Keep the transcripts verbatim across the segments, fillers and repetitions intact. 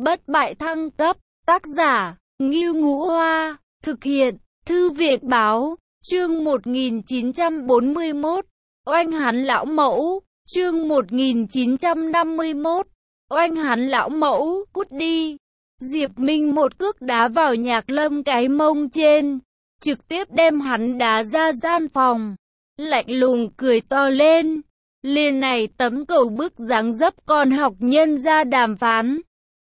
bất bại thăng cấp, tác giả, Ngưu Ngũ Hoa, thực hiện, Thư viện Báo, chương một nghìn chín trăm bốn mươi mốt, oanh hắn lão mẫu, chương một nghìn chín trăm năm mươi mốt, oanh hắn lão mẫu, cút đi. Diệp Minh một cước đá vào Nhạc Lâm cái mông trên, trực tiếp đem hắn đá ra gian phòng, lạnh lùng cười to lên. Liền này tấm cầu bức dáng dấp còn học nhân ra đàm phán.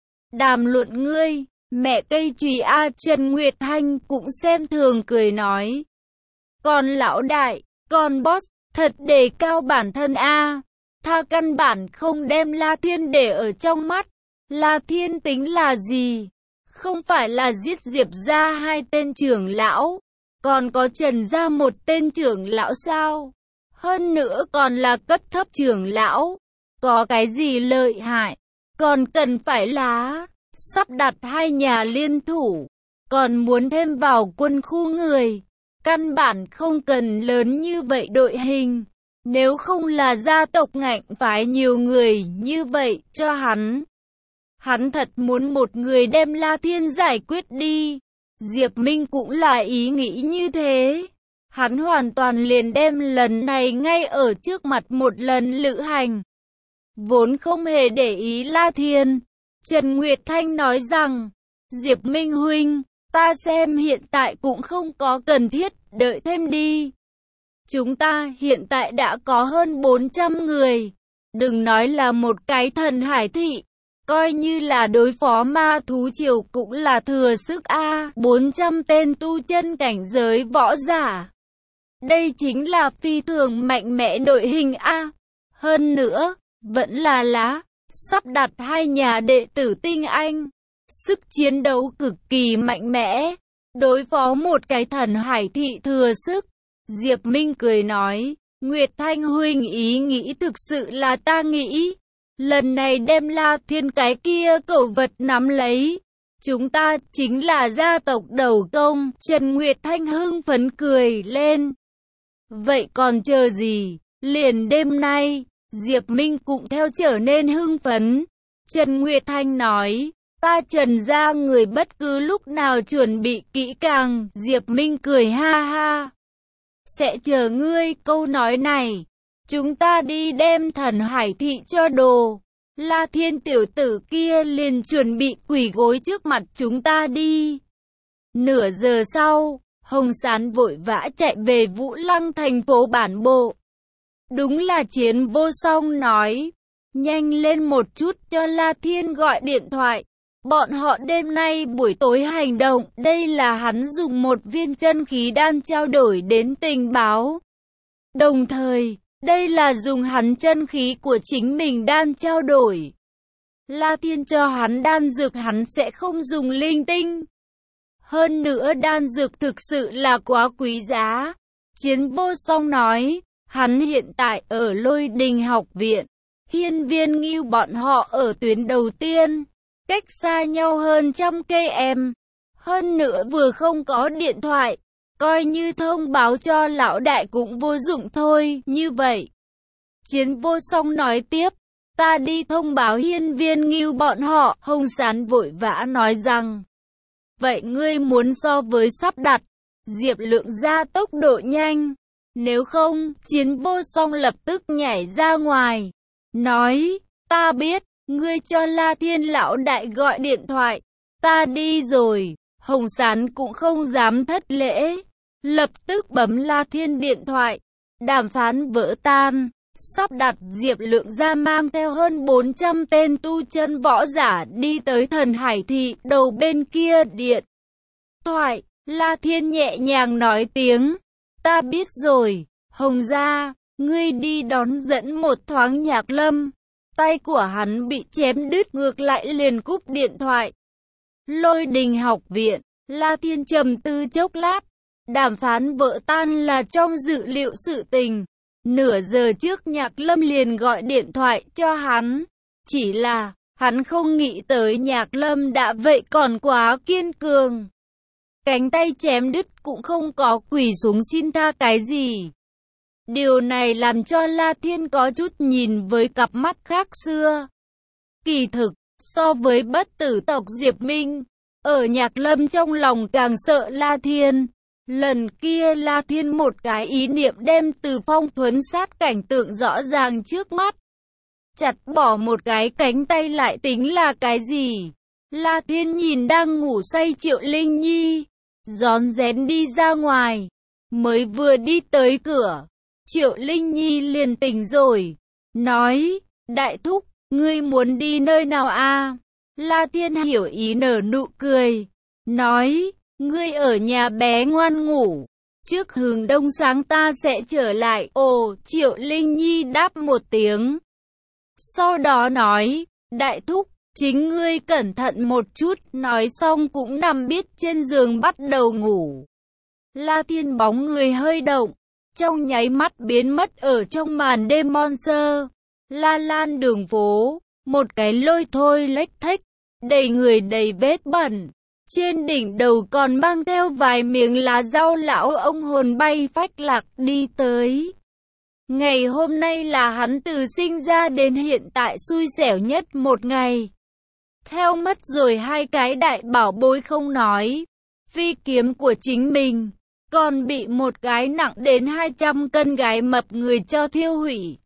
Đàm luận ngươi, mẹ cây chùy a. Trần Nguyệt Thanh cũng xem thường cười nói. Còn lão đại, còn boss, thật đề cao bản thân a. Tha căn bản không đem La Thiên để ở trong mắt. La Thiên tính là gì? Không phải là giết Diệp ra hai tên trưởng lão, còn có Trần ra một tên trưởng lão sao? Hơn nữa còn là cấp thấp trưởng lão, có cái gì lợi hại, còn cần phải là sắp đặt hai nhà liên thủ, còn muốn thêm vào quân khu người, căn bản không cần lớn như vậy đội hình, nếu không là gia tộc ngạnh phái nhiều người như vậy cho hắn. Hắn thật muốn một người đem La Thiên giải quyết đi. Diệp Minh cũng là ý nghĩ như thế. Hắn hoàn toàn liền đem lần này ngay ở trước mặt một lần lữ hành. Vốn không hề để ý La Thiên. Trần Nguyệt Thanh nói rằng, Diệp Minh huynh, ta xem hiện tại cũng không có cần thiết, đợi thêm đi. Chúng ta hiện tại đã có hơn bốn trăm người. Đừng nói là một cái thần hải thị. Coi như là đối phó ma thú triều cũng là thừa sức a. bốn trăm tên tu chân cảnh giới võ giả. Đây chính là phi thường mạnh mẽ đội hình a. Hơn nữa, vẫn là lá, sắp đặt hai nhà đệ tử tinh anh. Sức chiến đấu cực kỳ mạnh mẽ. Đối phó một cái thần hải thị thừa sức. Diệp Minh cười nói, Nguyệt Thanh huynh ý nghĩ thực sự là ta nghĩ. Lần này đem La Thiên cái kia cẩu vật nắm lấy. Chúng ta chính là gia tộc đầu công. Trần Nguyệt Thanh hưng phấn cười lên. Vậy còn chờ gì? Liền đêm nay, Diệp Minh cũng theo trở nên hưng phấn. Trần Nguyệt Thanh nói, ta Trần ra người bất cứ lúc nào chuẩn bị kỹ càng. Diệp Minh cười ha ha. Sẽ chờ ngươi câu nói này. Chúng ta đi đem thần hải thị cho đồ. La Thiên tiểu tử kia liền chuẩn bị quỳ gối trước mặt chúng ta đi. Nửa giờ sau, Hồng Sán vội vã chạy về Vũ Lăng thành phố bản bộ. Đúng là Chiến Vô Song nói, nhanh lên một chút cho La Thiên gọi điện thoại. Bọn họ đêm nay buổi tối hành động, đây là hắn dùng một viên chân khí đan trao đổi đến tình báo. Đồng thời, đây là dùng hắn chân khí của chính mình đan trao đổi. La Thiên cho hắn đan dược hắn sẽ không dùng linh tinh. Hơn nữa đan dược thực sự là quá quý giá. Chiến Vô Song nói, hắn hiện tại ở Lôi Đình học viện. Hiên Viên Ngưu bọn họ ở tuyến đầu tiên. Cách xa nhau hơn trăm cây em. Hơn nữa vừa không có điện thoại. Coi như thông báo cho lão đại cũng vô dụng thôi, như vậy. Chiến Vô Song nói tiếp, ta đi thông báo Hiên Viên Ngưu bọn họ. Hồng Sán vội vã nói rằng, vậy ngươi muốn so với sắp đặt, Diệp Lượng ra tốc độ nhanh. Nếu không, Chiến Vô Song lập tức nhảy ra ngoài. Nói, ta biết, ngươi cho La Thiên lão đại gọi điện thoại. Ta đi rồi. Hồng Sán cũng không dám thất lễ. Lập tức bấm La Thiên điện thoại. Đàm phán vỡ tan. Sắp đặt Diệp Lượng ra mang theo hơn bốn trăm tên tu chân võ giả đi tới thần hải thị. Đầu bên kia điện thoại, La Thiên nhẹ nhàng nói tiếng, ta biết rồi. Hồng gia, ngươi đi đón dẫn một thoáng Nhạc Lâm. Tay của hắn bị chém đứt, ngược lại liền cúp điện thoại. Lôi Đình học viện, La Thiên trầm tư chốc lát. Đàm phán vỡ tan là trong dự liệu sự tình. Nửa giờ trước Nhạc Lâm liền gọi điện thoại cho hắn. Chỉ là, hắn không nghĩ tới Nhạc Lâm đã vậy còn quá kiên cường. Cánh tay chém đứt cũng không có quỳ xuống xin tha cái gì. Điều này làm cho La Thiên có chút nhìn với cặp mắt khác xưa. Kỳ thực, So với bất tử tộc Diệp Minh, ở Nhạc Lâm trong lòng càng sợ La Thiên. Lần kia La Thiên một cái ý niệm đem Từ Phong thuấn sát cảnh tượng rõ ràng trước mắt. Chặt bỏ một cái cánh tay lại tính là cái gì? La Thiên nhìn đang ngủ say Triệu Linh Nhi, rón rén đi ra ngoài. Mới vừa đi tới cửa, Triệu Linh Nhi liền tỉnh rồi, nói, đại thúc, ngươi muốn đi nơi nào a? La Thiên hiểu ý nở nụ cười, nói, ngươi ở nhà bé ngoan ngủ, trước hướng đông sáng ta sẽ trở lại. Ồ, Triệu Linh Nhi đáp một tiếng. Sau đó nói, đại thúc, chính ngươi cẩn thận một chút, nói xong cũng nằm biết trên giường bắt đầu ngủ. La Thiên bóng người hơi động, trong nháy mắt biến mất ở trong màn đêm monster. La Lan đường phố, một cái lôi thôi lếch thếch, đầy người đầy vết bẩn. Trên đỉnh đầu còn mang theo vài miếng lá rau lão ông hồn bay phách lạc đi tới. Ngày hôm nay là hắn từ sinh ra đến hiện tại xui xẻo nhất một ngày. Theo mất rồi hai cái đại bảo bối không nói, phi kiếm của chính mình, còn bị một cái nặng đến hai trăm cân gái mập người cho thiêu hủy.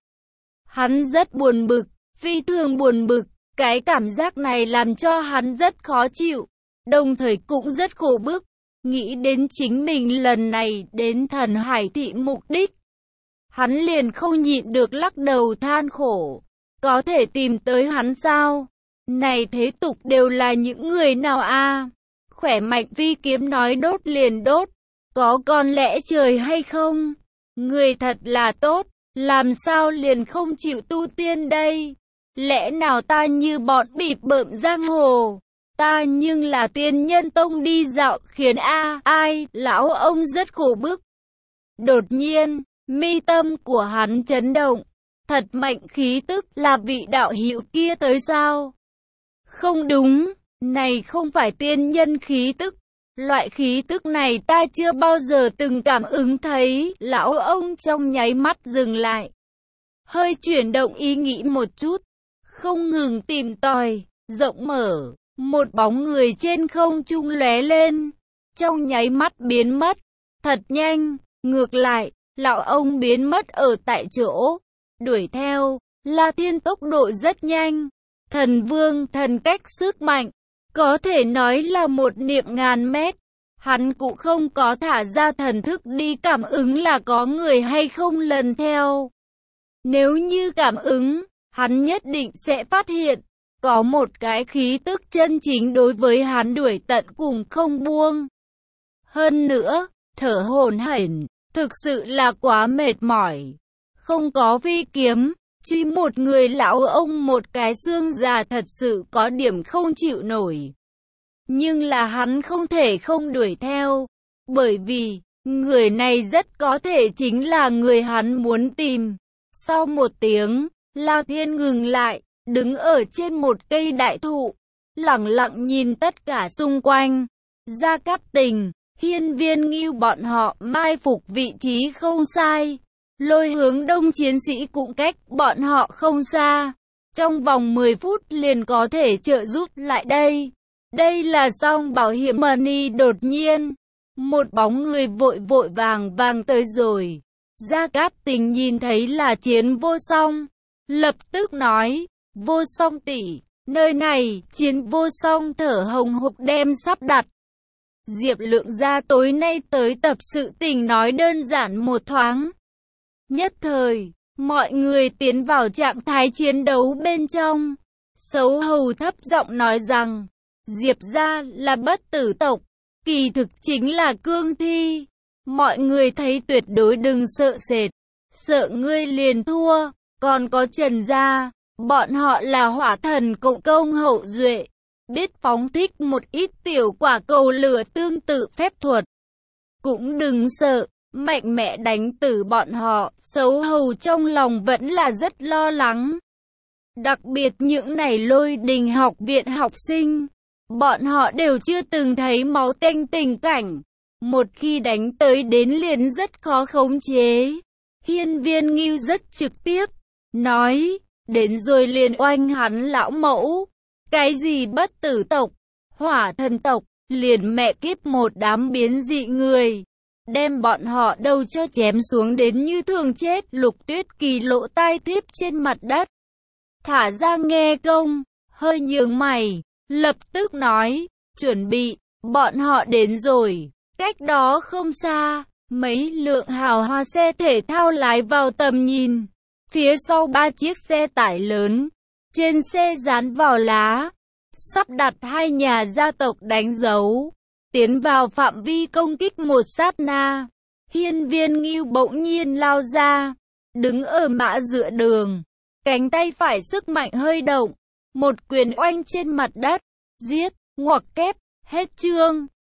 Hắn rất buồn bực, phi thường buồn bực, cái cảm giác này làm cho hắn rất khó chịu, đồng thời cũng rất khổ bức. Nghĩ đến chính mình lần này đến Thần Hải Thị mục đích, hắn liền không nhịn được lắc đầu than khổ. Có thể tìm tới hắn sao? Này thế tục đều là những người nào a? Khỏe mạnh phi kiếm nói đốt liền đốt, có con lẽ trời hay không? Người thật là tốt, làm sao liền không chịu tu tiên đây? Lẽ nào ta như bọn bịp bợm giang hồ? Ta nhưng là tiên nhân tông đi dạo khiến a ai, lão ông rất khổ bức. Đột nhiên, mi tâm của hắn chấn động, thật mạnh khí tức, là vị đạo hữu kia tới sao? Không đúng, này không phải tiên nhân khí tức, loại khí tức này ta chưa bao giờ từng cảm ứng thấy. Lão ông trong nháy mắt dừng lại, hơi chuyển động ý nghĩ một chút, không ngừng tìm tòi, rộng mở, một bóng người trên không trung lóe lên, trong nháy mắt biến mất, thật nhanh. Ngược lại, lão ông biến mất ở tại chỗ, đuổi theo, La Thiên tốc độ rất nhanh. Thần vương thần cách sức mạnh, có thể nói là một niệm ngàn mét. Hắn cũng không có thả ra thần thức đi cảm ứng là có người hay không lần theo. Nếu như cảm ứng, hắn nhất định sẽ phát hiện, có một cái khí tức chân chính đối với hắn đuổi tận cùng không buông. Hơn nữa, thở hổn hển, thực sự là quá mệt mỏi. Không có phi kiếm, truy một người lão ông một cái xương già thật sự có điểm không chịu nổi. Nhưng là hắn không thể không đuổi theo, bởi vì, người này rất có thể chính là người hắn muốn tìm. Sau một tiếng, La Thiên ngừng lại, đứng ở trên một cây đại thụ, lặng lặng nhìn tất cả xung quanh. Gia Cát Tình, Hiên Viên Ngưu bọn họ mai phục vị trí không sai. Lôi Hướng Đông chiến sĩ cũng cách bọn họ không xa. Trong vòng mười phút liền có thể trợ giúp lại đây. Đây là Song Bảo Hiểm Money. Đột nhiên, một bóng người vội vội vàng vàng tới rồi. Gia Cát Tình nhìn thấy là Chiến Vô Song, lập tức nói, Vô Song tỷ, nơi này. Chiến Vô Song thở hồng hộc đem sắp đặt. Diệp Lượng gia tối nay tới tập sự tình nói đơn giản một thoáng. Nhất thời, mọi người tiến vào trạng thái chiến đấu bên trong. Sấu hầu thấp giọng nói rằng, Diệp gia là bất tử tộc, kỳ thực chính là cương thi. Mọi người thấy tuyệt đối đừng sợ sệt, sợ ngươi liền thua. Còn có Trần gia, bọn họ là hỏa thần cộng công hậu duệ, biết phóng thích một ít tiểu quả cầu lửa tương tự phép thuật. Cũng đừng sợ, mạnh mẽ đánh tử bọn họ. Sấu hầu trong lòng vẫn là rất lo lắng. Đặc biệt những này Lôi Đình học viện học sinh, bọn họ đều chưa từng thấy máu tanh tình cảnh. Một khi đánh tới đến liền rất khó khống chế. Hiên Viên Ngưu rất trực tiếp, nói, đến rồi liền oanh hắn lão mẫu. Cái gì bất tử tộc, hỏa thần tộc, liền mẹ kiếp một đám biến dị người. Đem bọn họ đầu cho chém xuống đến như thường chết. Lục Tuyết Kỳ lỗ tai tiếp trên mặt đất. Thả ra nghe công, hơi nhướng mày, lập tức nói, chuẩn bị, bọn họ đến rồi. Cách đó không xa, mấy lượng hào hoa xe thể thao lái vào tầm nhìn. Phía sau ba chiếc xe tải lớn, trên xe dán vào lá, sắp đặt hai nhà gia tộc đánh dấu. Tiến vào phạm vi công kích một sát na, Hiên Viên Ngưu bỗng nhiên lao ra, đứng ở mã giữa đường, cánh tay phải sức mạnh hơi động, một quyền oanh trên mặt đất, giết, ngoặc kép, hết chương.